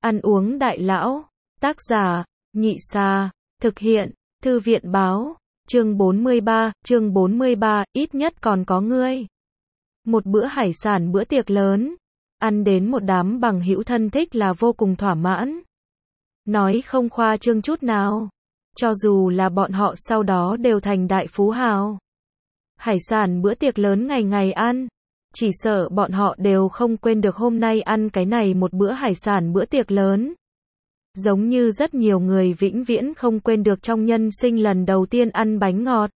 Ăn uống đại lão, tác giả, Nhị Sa, thực hiện, Thư viện báo, chương 43, ít nhất còn có ngươi. Một bữa hải sản bữa tiệc lớn, ăn đến một đám bằng hữu thân thích là vô cùng thỏa mãn. Nói không khoa trương chút nào, cho dù là bọn họ sau đó đều thành đại phú hào. Hải sản bữa tiệc lớn ngày ngày ăn, chỉ sợ bọn họ đều không quên được hôm nay ăn cái này một bữa hải sản bữa tiệc lớn. Giống như rất nhiều người vĩnh viễn không quên được trong nhân sinh lần đầu tiên ăn bánh ngọt.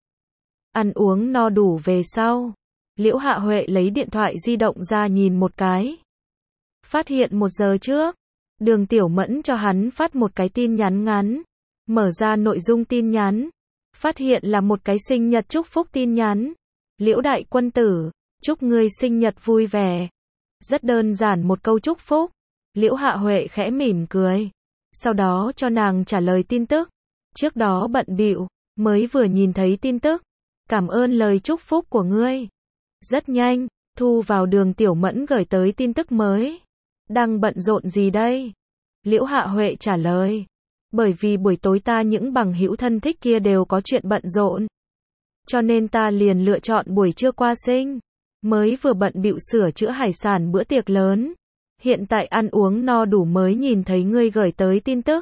Ăn uống no đủ về sau, Liễu Hạ Huệ lấy điện thoại di động ra nhìn một cái. Phát hiện 1 giờ trước, Đường Tiểu Mẫn cho hắn phát một cái tin nhắn ngắn. Mở ra nội dung tin nhắn, phát hiện là một cái sinh nhật chúc phúc tin nhắn. Liễu đại quân tử, chúc ngươi sinh nhật vui vẻ. Rất đơn giản một câu chúc phúc. Liễu Hạ Huệ khẽ mỉm cười, sau đó cho nàng trả lời tin tức. Trước đó bận bịu, mới vừa nhìn thấy tin tức. Cảm ơn lời chúc phúc của ngươi. Rất nhanh, thu vào Đường Tiểu Mẫn gửi tới tin tức mới. Đang bận rộn gì đây? Liễu Hạ Huệ trả lời. Bởi vì buổi tối ta những bằng hữu thân thích kia đều có chuyện bận rộn, cho nên ta liền lựa chọn buổi trưa qua sinh. Mới vừa bận bịu sửa chữa hải sản bữa tiệc lớn, hiện tại ăn uống no đủ mới nhìn thấy ngươi gửi tới tin tức.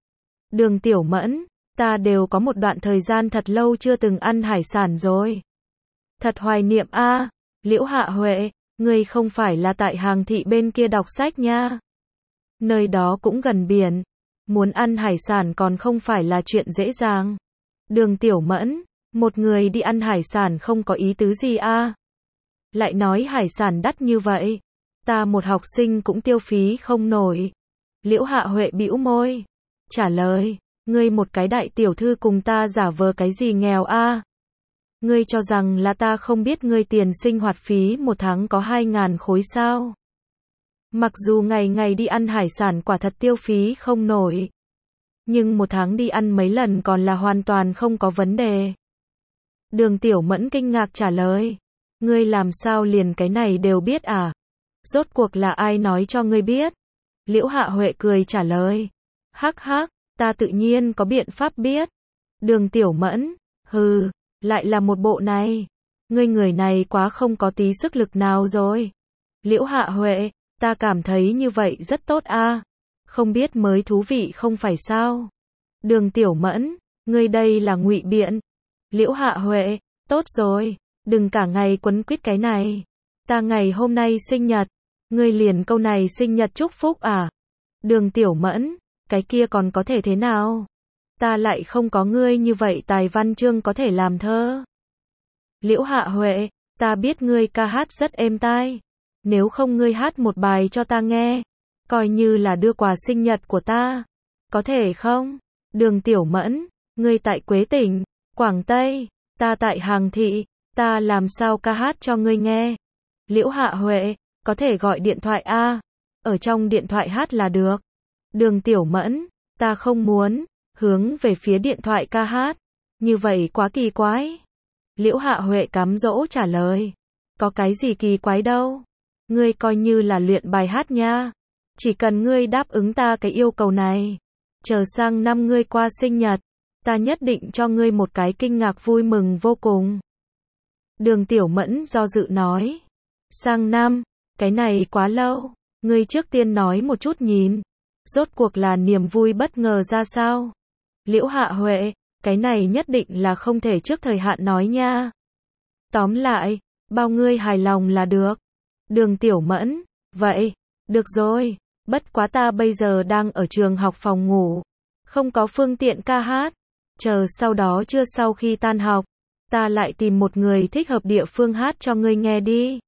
Đường Tiểu Mẫn, ta đều có một đoạn thời gian thật lâu chưa từng ăn hải sản rồi. Thật hoài niệm a. Liễu Hạ Huệ, ngươi không phải là tại Hàng Thị bên kia đọc sách nha. Nơi đó cũng gần biển. Muốn ăn hải sản còn không phải là chuyện dễ dàng. Đường Tiểu Mẫn, một người đi ăn hải sản không có ý tứ gì a? Lại nói hải sản đắt như vậy, ta một học sinh cũng tiêu phí không nổi. Liễu Hạ Huệ bĩu môi, trả lời, ngươi một cái đại tiểu thư cùng ta giả vờ cái gì nghèo a? Ngươi cho rằng là ta không biết ngươi tiền sinh hoạt phí 1 tháng có 2.000 khối sao? Mặc dù ngày ngày đi ăn hải sản quả thật tiêu phí không nổi, nhưng 1 tháng đi ăn mấy lần còn là hoàn toàn không có vấn đề. Đường Tiểu Mẫn kinh ngạc trả lời, ngươi làm sao liền cái này đều biết à? Rốt cuộc là ai nói cho ngươi biết? Liễu Hạ Huệ cười trả lời, hắc hắc, ta tự nhiên có biện pháp biết. Đường Tiểu Mẫn, hừ, lại là một bộ này. Ngươi người này quá không có tí sức lực nào rồi. Liễu Hạ Huệ, ta cảm thấy như vậy rất tốt a. Không biết mới thú vị không phải sao? Đường Tiểu Mẫn, ngươi đây là ngụy biện. Liễu Hạ Huệ, tốt rồi, đừng cả ngày quấn quýt cái này. Ta ngày hôm nay sinh nhật, ngươi liền câu này sinh nhật chúc phúc à? Đường Tiểu Mẫn, cái kia còn có thể thế nào? Ta lại không có ngươi như vậy tài văn chương có thể làm thơ. Liễu Hạ Huệ, ta biết ngươi ca hát rất êm tai. Nếu không ngươi hát một bài cho ta nghe, coi như là đưa quà sinh nhật của ta. Có thể không? Đường Tiểu Mẫn, ngươi tại Quế Tỉnh, Quảng Tây, ta tại Hàng Thị, ta làm sao ca hát cho ngươi nghe? Liễu Hạ Huệ, có thể gọi điện thoại a, ở trong điện thoại hát là được. Đường Tiểu Mẫn, ta không muốn, hướng về phía điện thoại ca hát, như vậy quá kỳ quái. Liễu Hạ Huệ cám dỗ trả lời, có cái gì kỳ quái đâu. Ngươi coi như là luyện bài hát nha. Chỉ cần ngươi đáp ứng ta cái yêu cầu này, chờ sang năm ngươi qua sinh nhật, ta nhất định cho ngươi một cái kinh ngạc vui mừng vô cùng. Đường Tiểu Mẫn do dự nói, sang năm, cái này quá lâu, ngươi trước tiên nói một chút nhìn, rốt cuộc là niềm vui bất ngờ ra sao? Liễu Hạ Huệ, cái này nhất định là không thể trước thời hạn nói nha. Tóm lại, bao ngươi hài lòng là được. Đường Tiểu Mẫn, vậy, được rồi, bất quá ta bây giờ đang ở trường học phòng ngủ, không có phương tiện ca hát, chờ sau đó trưa sau khi tan học, ta lại tìm một người thích hợp địa phương hát cho ngươi nghe đi.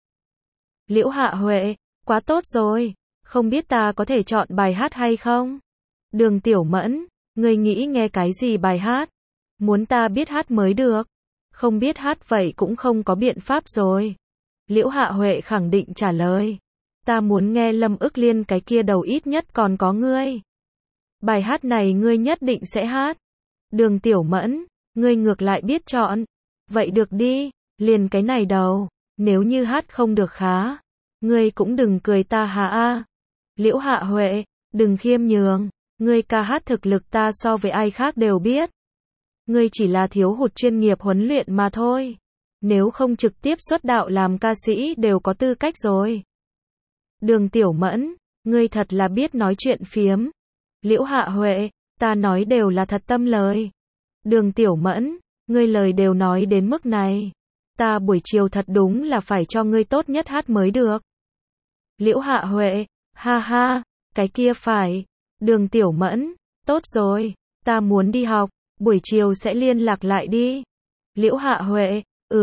Liễu Hạ Huệ, quá tốt rồi, không biết ta có thể chọn bài hát hay không? Đường Tiểu Mẫn, ngươi nghĩ nghe cái gì bài hát? Muốn ta biết hát mới được, không biết hát vậy cũng không có biện pháp rồi. Liễu Hạ Huệ khẳng định trả lời, ta muốn nghe Lâm Ức Liên cái kia đầu ít nhất còn có ngươi. Bài hát này ngươi nhất định sẽ hát. Đường Tiểu Mẫn, ngươi ngược lại biết chọn. Vậy được đi, liền cái này đầu, nếu như hát không được khá, ngươi cũng đừng cười ta hà a. Liễu Hạ Huệ, Đừng khiêm nhường, ngươi ca hát thực lực ta so với ai khác đều biết. Ngươi chỉ là thiếu hụt chuyên nghiệp huấn luyện mà thôi. Nếu không trực tiếp xuất đạo làm ca sĩ đều có tư cách rồi. Đường Tiểu Mẫn, ngươi thật là biết nói chuyện phiếm. Liễu Hạ Huệ, ta nói đều là thật tâm lời. Đường Tiểu Mẫn, ngươi lời đều nói đến mức này. Ta buổi chiều thật đúng là phải cho ngươi tốt nhất hát mới được. Liễu Hạ Huệ, ha ha, cái kia phải. Đường Tiểu Mẫn, tốt rồi, ta muốn đi học, buổi chiều sẽ liên lạc lại đi. Liễu Hạ Huệ,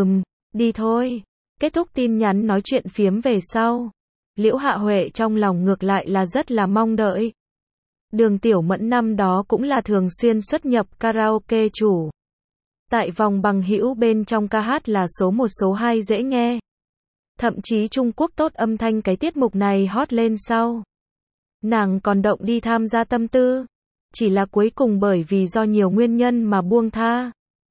đi thôi. Kết thúc tin nhắn nói chuyện phiếm về sau. Liễu Hạ Huệ trong lòng ngược lại là rất là mong đợi. Đường Tiểu Mẫn năm đó cũng là thường xuyên xuất nhập karaoke chủ. Tại vòng bằng hữu bên trong ca hát là số 1 số 2 dễ nghe. Thậm chí Trung Quốc tốt âm thanh cái tiết mục này hot lên sau. Nàng còn động đi tham gia tâm tư. Chỉ là cuối cùng bởi vì do nhiều nguyên nhân mà buông tha.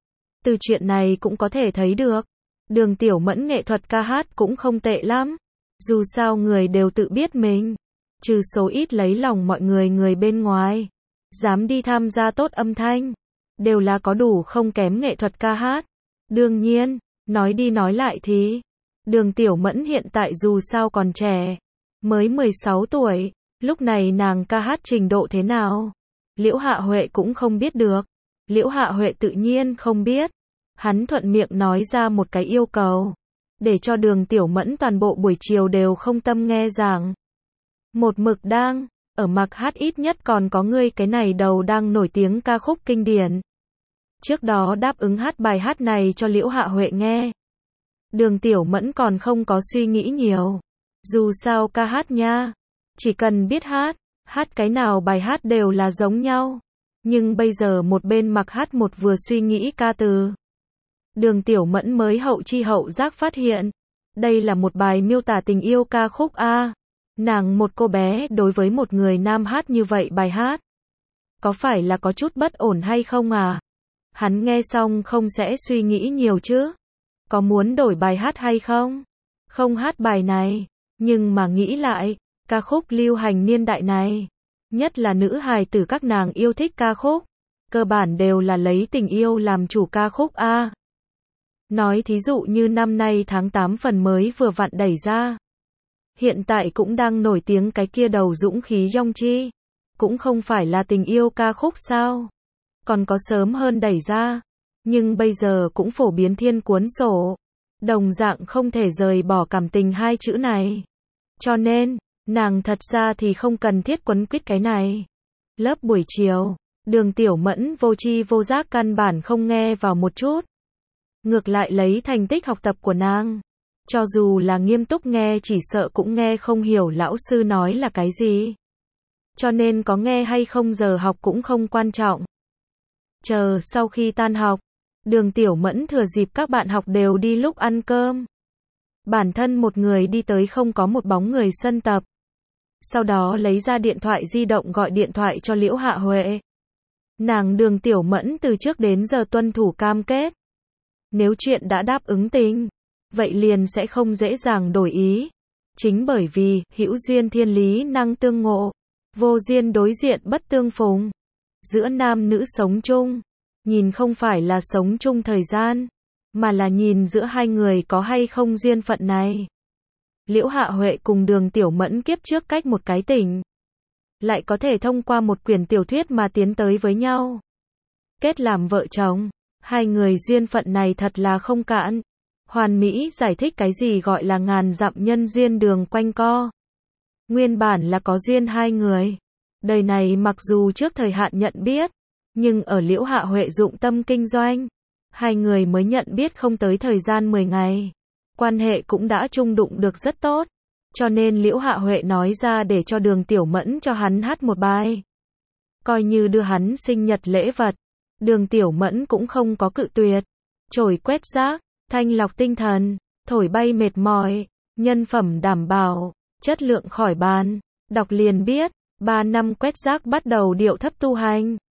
Từ chuyện này cũng có thể thấy được. Đường Tiểu Mẫn nghệ thuật ca hát cũng không tệ lắm. Dù sao người đều tự biết mình. Trừ số ít lấy lòng mọi người bên ngoài. Dám đi tham gia tốt âm thanh. Đều là có đủ không kém nghệ thuật ca hát. Đương nhiên, nói đi nói lại thì. Đường Tiểu Mẫn hiện tại dù sao còn trẻ. Mới 16 tuổi. Lúc này nàng ca hát trình độ thế nào? Liễu Hạ Huệ cũng không biết được. Liễu Hạ Huệ tự nhiên không biết. Hắn thuận miệng nói ra một cái yêu cầu. Để cho Đường Tiểu Mẫn toàn bộ buổi chiều đều không tâm nghe giảng. Một mực đang, ở mặc hát ít nhất còn có ngươi cái này đầu đang nổi tiếng ca khúc kinh điển. Trước đó đáp ứng hát bài hát này cho Liễu Hạ Huệ nghe. Đường Tiểu Mẫn còn không có suy nghĩ nhiều. Dù sao ca hát nha. Chỉ cần biết hát, hát cái nào bài hát đều là giống nhau. Nhưng bây giờ một bên mặc hát một vừa suy nghĩ ca từ. Đường Tiểu Mẫn mới hậu chi hậu giác phát hiện. Đây là một bài miêu tả tình yêu ca khúc A. Nàng một cô bé đối với một người nam hát như vậy bài hát. Có phải là có chút bất ổn hay không à? Hắn nghe xong không sẽ suy nghĩ nhiều chứ? Có muốn đổi bài hát hay không? Không hát bài này. Nhưng mà nghĩ lại, ca khúc lưu hành niên đại này. Nhất là nữ hài tử các nàng yêu thích ca khúc. Cơ bản đều là lấy tình yêu làm chủ ca khúc A. Nói thí dụ như năm nay tháng 8 phần mới vừa vặn đẩy ra. Hiện tại cũng đang nổi tiếng cái kia đầu dũng khí Yongji. Cũng không phải là tình yêu ca khúc sao. Còn có sớm hơn đẩy ra. Nhưng bây giờ cũng phổ biến thiên cuốn sổ. Đồng dạng không thể rời bỏ cảm tình hai chữ này. Cho nên, nàng thật ra thì không cần thiết quấn quýt cái này. Lớp buổi chiều, Đường Tiểu Mẫn vô tri vô giác căn bản không nghe vào một chút. Ngược lại lấy thành tích học tập của nàng. Cho dù là nghiêm túc nghe chỉ sợ cũng nghe không hiểu lão sư nói là cái gì. Cho nên có nghe hay không giờ học cũng không quan trọng. Chờ sau khi tan học, Đường Tiểu Mẫn thừa dịp các bạn học đều đi lúc ăn cơm. Bản thân một người đi tới không có một bóng người sân tập. Sau đó lấy ra điện thoại di động gọi điện thoại cho Liễu Hạ Huệ. Nàng Đường Tiểu Mẫn từ trước đến giờ tuân thủ cam kết. Nếu chuyện đã đáp ứng tình, vậy liền sẽ không dễ dàng đổi ý. Chính bởi vì, hữu duyên thiên lý năng tương ngộ, vô duyên đối diện bất tương phùng. Giữa nam nữ sống chung, nhìn không phải là sống chung thời gian, mà là nhìn giữa hai người có hay không duyên phận này. Liễu Hạ Huệ cùng Đường Tiểu Mẫn kiếp trước cách một cái tỉnh. Lại có thể thông qua một quyển tiểu thuyết mà tiến tới với nhau. Kết làm vợ chồng. Hai người duyên phận này thật là không cạn. Hoàn Mỹ giải thích cái gì gọi là ngàn dặm nhân duyên đường quanh co. Nguyên bản là có duyên hai người. Đời này mặc dù trước thời hạn nhận biết, nhưng ở Liễu Hạ Huệ dụng tâm kinh doanh, hai người mới nhận biết không tới thời gian 10 ngày. Quan hệ cũng đã chung đụng được rất tốt. Cho nên Liễu Hạ Huệ nói ra để cho Đường Tiểu Mẫn cho hắn hát một bài. Coi như đưa hắn sinh nhật lễ vật. Đường Tiểu Mẫn cũng không có cự tuyệt. Chổi quét rác, thanh lọc tinh thần, thổi bay mệt mỏi, nhân phẩm đảm bảo, chất lượng khỏi bàn. Đọc liền biết, 3 năm quét rác bắt đầu điệu thấp tu hành.